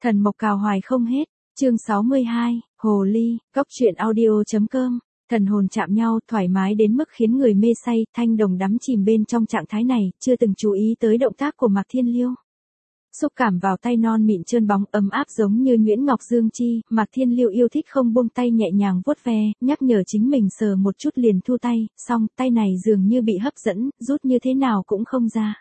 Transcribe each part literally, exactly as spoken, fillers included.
Thần mộc cào hoài không hết, chương sáu mươi hai, Hồ Ly, góc truyện audio.com, thần hồn chạm nhau thoải mái đến mức khiến người mê say, Thanh Đồng đắm chìm bên trong trạng thái này, chưa từng chú ý tới động tác của Mạc Thiên Liêu. Xúc cảm vào tay non mịn trơn bóng ấm áp giống như nhuyễn ngọc dương chi, Mạc Thiên Liêu yêu thích không buông tay nhẹ nhàng vuốt ve, nhắc nhở chính mình sờ một chút liền thu tay, xong tay này dường như bị hấp dẫn, rút như thế nào cũng không ra.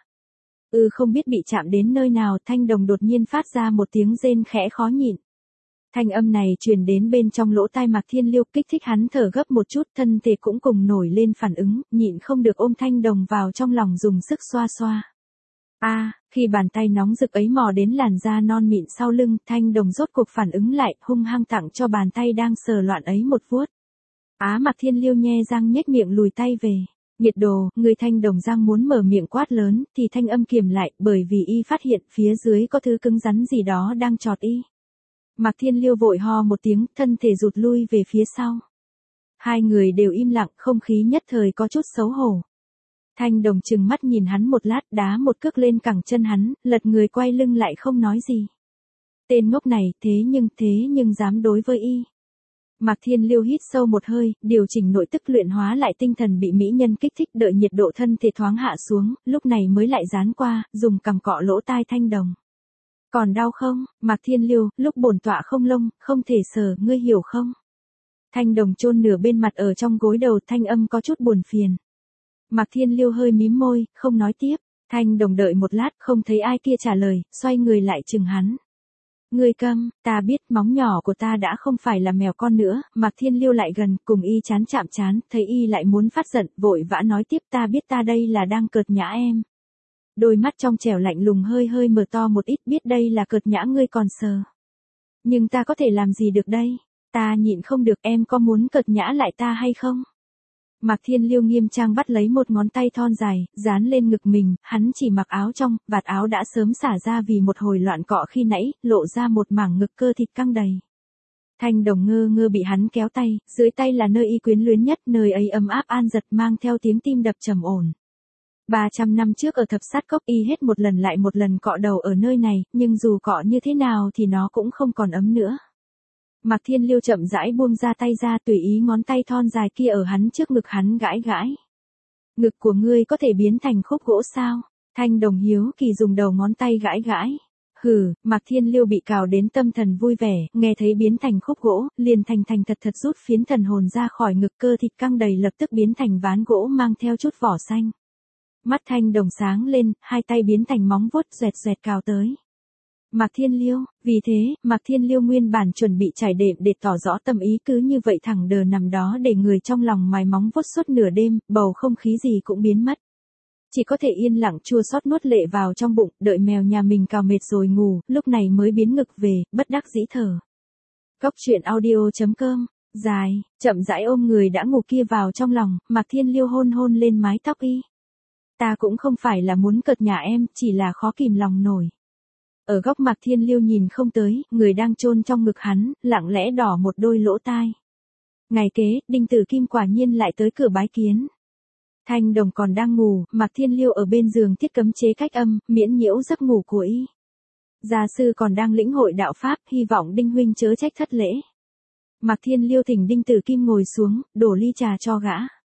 Ừ không biết bị chạm đến nơi nào, Thanh Đồng đột nhiên phát ra một tiếng rên khẽ khó nhịn. Thanh âm này truyền đến bên trong lỗ tai Mạc Thiên Liêu, kích thích hắn thở gấp một chút, thân thể cũng cùng nổi lên phản ứng, nhịn không được ôm Thanh Đồng vào trong lòng dùng sức xoa xoa. A, à, khi bàn tay nóng rực ấy mò đến làn da non mịn sau lưng, Thanh Đồng rốt cuộc phản ứng lại, hung hăng tặng cho bàn tay đang sờ loạn ấy một vuốt. Á Mạc Thiên Liêu nhe răng nhếch miệng lùi tay về. Nhiệt đồ, người Thanh Đồng giang muốn mở miệng quát lớn, thì thanh âm kiềm lại, bởi vì y phát hiện phía dưới có thứ cứng rắn gì đó đang chọt y. Mạc Thiên Liêu vội ho một tiếng, thân thể rụt lui về phía sau. Hai người đều im lặng, không khí nhất thời có chút xấu hổ. Thanh Đồng trừng mắt nhìn hắn một lát, đá một cước lên cẳng chân hắn, lật người quay lưng lại không nói gì. Tên ngốc này, thế nhưng, thế nhưng dám đối với y. Mạc Thiên Liêu hít sâu một hơi, điều chỉnh nội tức luyện hóa lại tinh thần bị mỹ nhân kích thích, đợi nhiệt độ thân thể thoáng hạ xuống, lúc này mới lại dán qua, dùng cằm cọ lỗ tai Thanh Đồng. Còn đau không, Mạc Thiên Liêu, lúc bổn tọa không lông, không thể sờ, ngươi hiểu không? Thanh Đồng chôn nửa bên mặt ở trong gối đầu, thanh âm có chút buồn phiền. Mạc Thiên Liêu hơi mím môi, không nói tiếp. Thanh Đồng đợi một lát, không thấy ai kia trả lời, xoay người lại chừng hắn. Ngươi câm, ta biết móng nhỏ của ta đã không phải là mèo con nữa. Mạc Thiên Liêu lại gần, cùng y chán chạm chán, thấy y lại muốn phát giận, vội vã nói tiếp, ta biết ta đây là đang cợt nhã em. Đôi mắt trong trẻo lạnh lùng hơi hơi mở to một ít, biết đây là cợt nhã ngươi còn sờ. Nhưng ta có thể làm gì được đây? Ta nhịn không được, em có muốn cợt nhã lại ta hay không? Mạc Thiên Liêu nghiêm trang bắt lấy một ngón tay thon dài, dán lên ngực mình, hắn chỉ mặc áo trong, vạt áo đã sớm xả ra vì một hồi loạn cọ khi nãy, lộ ra một mảng ngực cơ thịt căng đầy. Thanh Đồng ngơ ngơ bị hắn kéo tay, dưới tay là nơi y quyến luyến nhất, nơi ấy ấm áp an giật mang theo tiếng tim đập trầm ổn. ba trăm năm trước ở thập sát cốc y hết một lần lại một lần cọ đầu ở nơi này, nhưng dù cọ như thế nào thì nó cũng không còn ấm nữa. Mạc Thiên Liêu chậm rãi buông ra tay ra, tùy ý ngón tay thon dài kia ở hắn trước ngực hắn gãi gãi. Ngực của ngươi có thể biến thành khúc gỗ sao? Thanh Đồng hiếu kỳ dùng đầu ngón tay gãi gãi. Hừ, Mạc Thiên Liêu bị cào đến tâm thần vui vẻ, nghe thấy biến thành khúc gỗ, liền thành thành thật thật rút phiến thần hồn ra khỏi ngực, cơ thịt căng đầy lập tức biến thành ván gỗ mang theo chút vỏ xanh. Mắt Thanh Đồng sáng lên, hai tay biến thành móng vuốt xoẹt xoẹt cào tới. Mạc Thiên Liêu, vì thế, Mạc Thiên Liêu nguyên bản chuẩn bị trải đệm để tỏ rõ tâm ý, cứ như vậy thẳng đờ nằm đó để người trong lòng mài móng vuốt suốt nửa đêm, bầu không khí gì cũng biến mất. Chỉ có thể yên lặng chua xót nuốt lệ vào trong bụng, đợi mèo nhà mình cào mệt rồi ngủ, lúc này mới biến ngực về, bất đắc dĩ thở. Góc truyện audio.com, dài, chậm rãi ôm người đã ngủ kia vào trong lòng, Mạc Thiên Liêu hôn hôn lên mái tóc y. Ta cũng không phải là muốn cợt nhả em, chỉ là khó kìm lòng nổi. Ở góc Mạc Thiên Liêu nhìn không tới, người đang chôn trong ngực hắn, lặng lẽ đỏ một đôi lỗ tai. Ngày kế, Đinh Tử Kim quả nhiên lại tới cửa bái kiến. Thanh Đồng còn đang ngủ, Mạc Thiên Liêu ở bên giường thiết cấm chế cách âm, miễn nhiễu giấc ngủ của y. Gia sư còn đang lĩnh hội đạo pháp, hy vọng Đinh huynh chớ trách thất lễ. Mạc Thiên Liêu thỉnh Đinh Tử Kim ngồi xuống, đổ ly trà cho gã.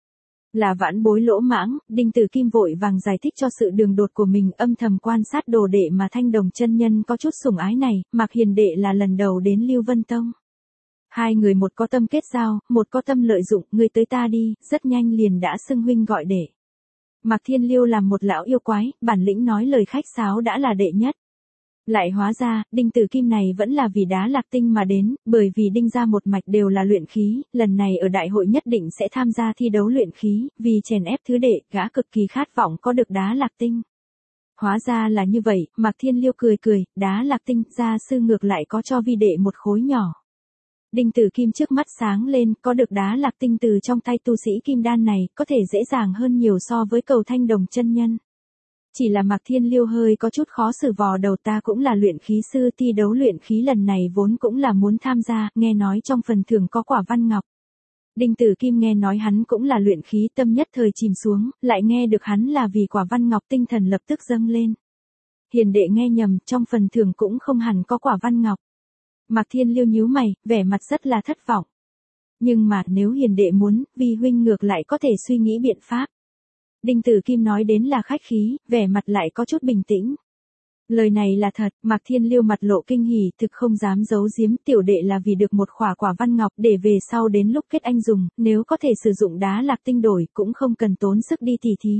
Là vãn bối lỗ mãng, Đinh Tử Kim vội vàng giải thích cho sự đường đột của mình, âm thầm quan sát đồ đệ mà Thanh Đồng chân nhân có chút sủng ái này, Mạc Hiền đệ là lần đầu đến Lưu Vân Tông. Hai người một có tâm kết giao, một có tâm lợi dụng, người tới ta đi, rất nhanh liền đã xưng huynh gọi đệ. Mạc Thiên Liêu làm một lão yêu quái, bản lĩnh nói lời khách sáo đã là đệ nhất. Lại hóa ra, Đinh Tử Kim này vẫn là vì đá lạc tinh mà đến, bởi vì Đinh gia một mạch đều là luyện khí, lần này ở đại hội nhất định sẽ tham gia thi đấu luyện khí, vì chèn ép thứ đệ, gã cực kỳ khát vọng có được đá lạc tinh. Hóa ra là như vậy, Mạc Thiên Liêu cười cười, đá lạc tinh, gia sư ngược lại có cho vi đệ một khối nhỏ. Đinh Tử Kim trước mắt sáng lên, có được đá lạc tinh từ trong tay tu sĩ kim đan này, có thể dễ dàng hơn nhiều so với cầu Thanh Đồng chân nhân. Chỉ là Mạc Thiên Liêu hơi có chút khó xử, vò đầu, ta cũng là luyện khí sư, thi đấu luyện khí lần này vốn cũng là muốn tham gia, nghe nói trong phần thưởng có quả văn ngọc. Đinh Tử Kim nghe nói hắn cũng là luyện khí, tâm nhất thời chìm xuống, lại nghe được hắn là vì quả văn ngọc, tinh thần lập tức dâng lên. Hiền đệ nghe nhầm, trong phần thưởng cũng không hẳn có quả văn ngọc. Mạc Thiên Liêu nhíu mày, vẻ mặt rất là thất vọng. Nhưng mà nếu hiền đệ muốn, vi huynh ngược lại có thể suy nghĩ biện pháp. Đinh Tử Kim nói đến là khách khí, vẻ mặt lại có chút bình tĩnh. Lời này là thật, Mạc Thiên Liêu mặt lộ kinh hỉ, thực không dám giấu giếm, tiểu đệ là vì được một khỏa quả văn ngọc để về sau đến lúc kết anh dùng, nếu có thể sử dụng đá lạc tinh đổi cũng không cần tốn sức đi tỉ thí.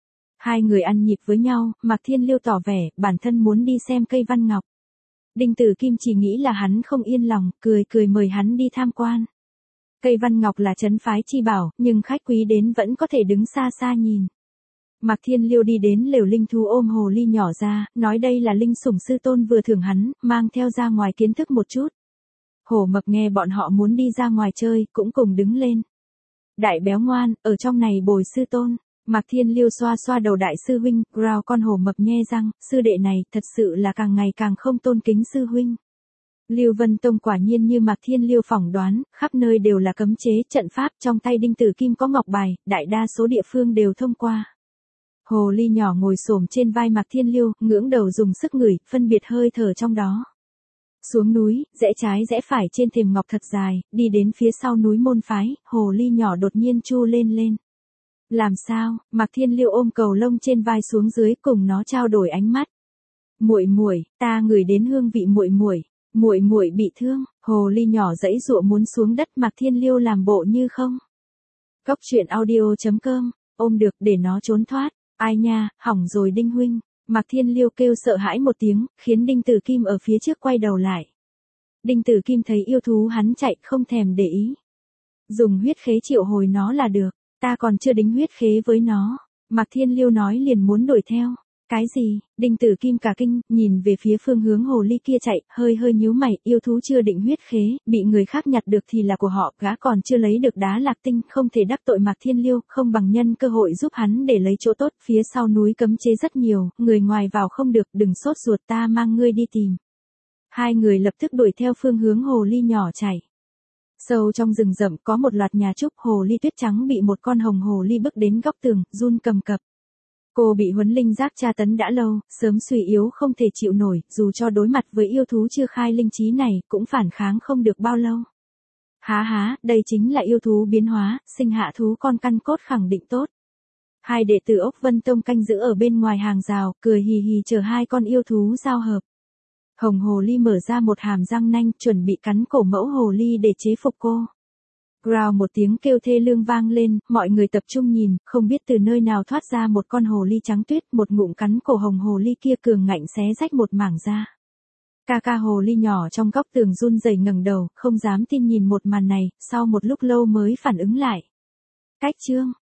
Hai người ăn nhịp với nhau, Mạc Thiên Liêu tỏ vẻ, bản thân muốn đi xem cây văn ngọc. Đinh Tử Kim chỉ nghĩ là hắn không yên lòng, cười cười mời hắn đi tham quan. Cây văn ngọc là trấn phái chi bảo, nhưng khách quý đến vẫn có thể đứng xa xa nhìn. Mạc Thiên Liêu đi đến lều linh thú ôm hồ ly nhỏ ra, nói đây là linh sủng sư tôn vừa thưởng hắn, mang theo ra ngoài kiến thức một chút. Hổ Mập nghe bọn họ muốn đi ra ngoài chơi, cũng cùng đứng lên. Đại béo ngoan, ở trong này bồi sư tôn. Mạc Thiên Liêu xoa xoa đầu đại sư huynh, grào con hổ mập nhe răng, sư đệ này thật sự là càng ngày càng không tôn kính sư huynh. Lưu Vân Tông quả nhiên như Mạc Thiên Liêu phỏng đoán, khắp nơi đều là cấm chế, trận pháp, trong tay Đinh Tử Kim có ngọc bài, đại đa số địa phương đều thông qua. Hồ ly nhỏ ngồi xổm trên vai Mạc Thiên Liêu, ngưỡng đầu dùng sức ngửi, phân biệt hơi thở trong đó. Xuống núi, rẽ trái rẽ phải trên thềm ngọc thật dài, đi đến phía sau núi môn phái, hồ ly nhỏ đột nhiên chu lên lên. Làm sao? Mạc Thiên Liêu ôm cầu lông trên vai xuống dưới, cùng nó trao đổi ánh mắt. Muội muội, ta ngửi đến hương vị muội muội, muội muội bị thương. Hồ ly nhỏ giãy giụa muốn xuống đất, Mạc Thiên Liêu làm bộ như không. Cốc truyện audio chấm com, ôm được để nó trốn thoát. Ai nha, hỏng rồi Đinh huynh. Mạc Thiên Liêu kêu sợ hãi một tiếng, khiến Đinh Tử Kim ở phía trước quay đầu lại. Đinh Tử Kim thấy yêu thú hắn chạy, không thèm để ý. Dùng huyết khế triệu hồi nó là được. Ta còn chưa đính huyết khế với nó. Mạc Thiên Liêu nói liền muốn đuổi theo. Cái gì? Đinh Tử Kim cả kinh, nhìn về phía phương hướng hồ ly kia chạy, hơi hơi nhíu mày, yêu thú chưa định huyết khế, bị người khác nhặt được thì là của họ, gã còn chưa lấy được đá lạc tinh, không thể đắc tội Mạc Thiên Liêu, không bằng nhân cơ hội giúp hắn để lấy chỗ tốt, phía sau núi cấm chế rất nhiều, người ngoài vào không được, đừng sốt ruột, ta mang ngươi đi tìm. Hai người lập tức đuổi theo phương hướng hồ ly nhỏ chạy. Sâu trong rừng rậm có một loạt nhà trúc, hồ ly tuyết trắng bị một con hồng hồ ly bước đến góc tường, run cầm cập. Cô bị huấn linh giác tra tấn đã lâu, sớm suy yếu không thể chịu nổi, dù cho đối mặt với yêu thú chưa khai linh trí này, cũng phản kháng không được bao lâu. Há há, đây chính là yêu thú biến hóa, sinh hạ thú con căn cốt khẳng định tốt. Hai đệ tử Ốc Vân Tông canh giữ ở bên ngoài hàng rào, cười hì hì chờ hai con yêu thú giao hợp. Hồng hồ ly mở ra một hàm răng nanh, chuẩn bị cắn cổ mẫu hồ ly để chế phục cô. Growl một tiếng kêu thê lương vang lên, mọi người tập trung nhìn, không biết từ nơi nào thoát ra một con hồ ly trắng tuyết, một ngụm cắn cổ hồng hồ ly kia cường ngạnh xé rách một mảng da. Ca ca hồ ly nhỏ trong góc tường run rẩy ngẩng đầu, không dám tin nhìn một màn này, sau một lúc lâu mới phản ứng lại. Cách chương,